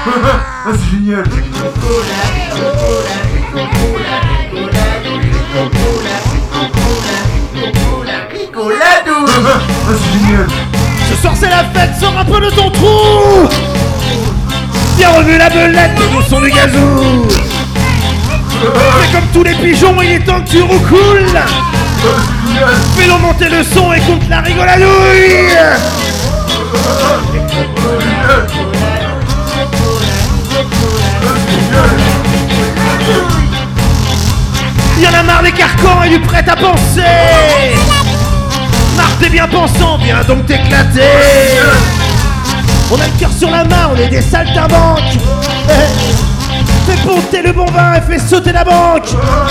Ah, c'est génial. Ah, c'est génial. Ce soir c'est la fête, sors un peu de ton trou. Bien revu la belette, le son du gazou. Fais comme tous les pigeons, il est temps que tu roucoules. Fais-le monter le son et compte la rigoladouille. Y'en a marre des carcans et du prêt à penser. Marre des bien pensants, viens donc t'éclater. On a le cœur sur la main, on est des saltimbanques. Fais monter le bon vin et fais sauter la banque.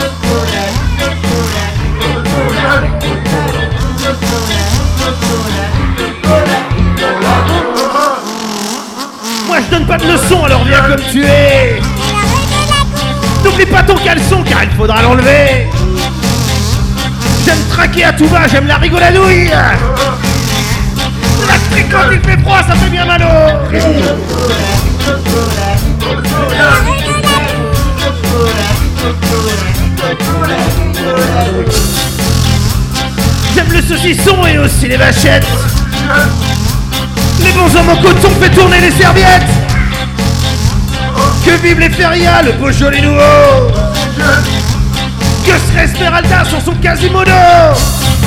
Moi je donne pas de leçons, alors viens comme tu es. N'oublie pas ton caleçon car il faudra l'enlever. J'aime traquer à tout va, j'aime la rigoladouille. La crique quand il fait froid, ça fait bien mal au. J'aime le saucisson et aussi les vachettes. Les bons hommes en coton fait tourner les serviettes. Que vive les férias, le beau joli nouveau. Que serait Esmeralda sur son Quasimodo.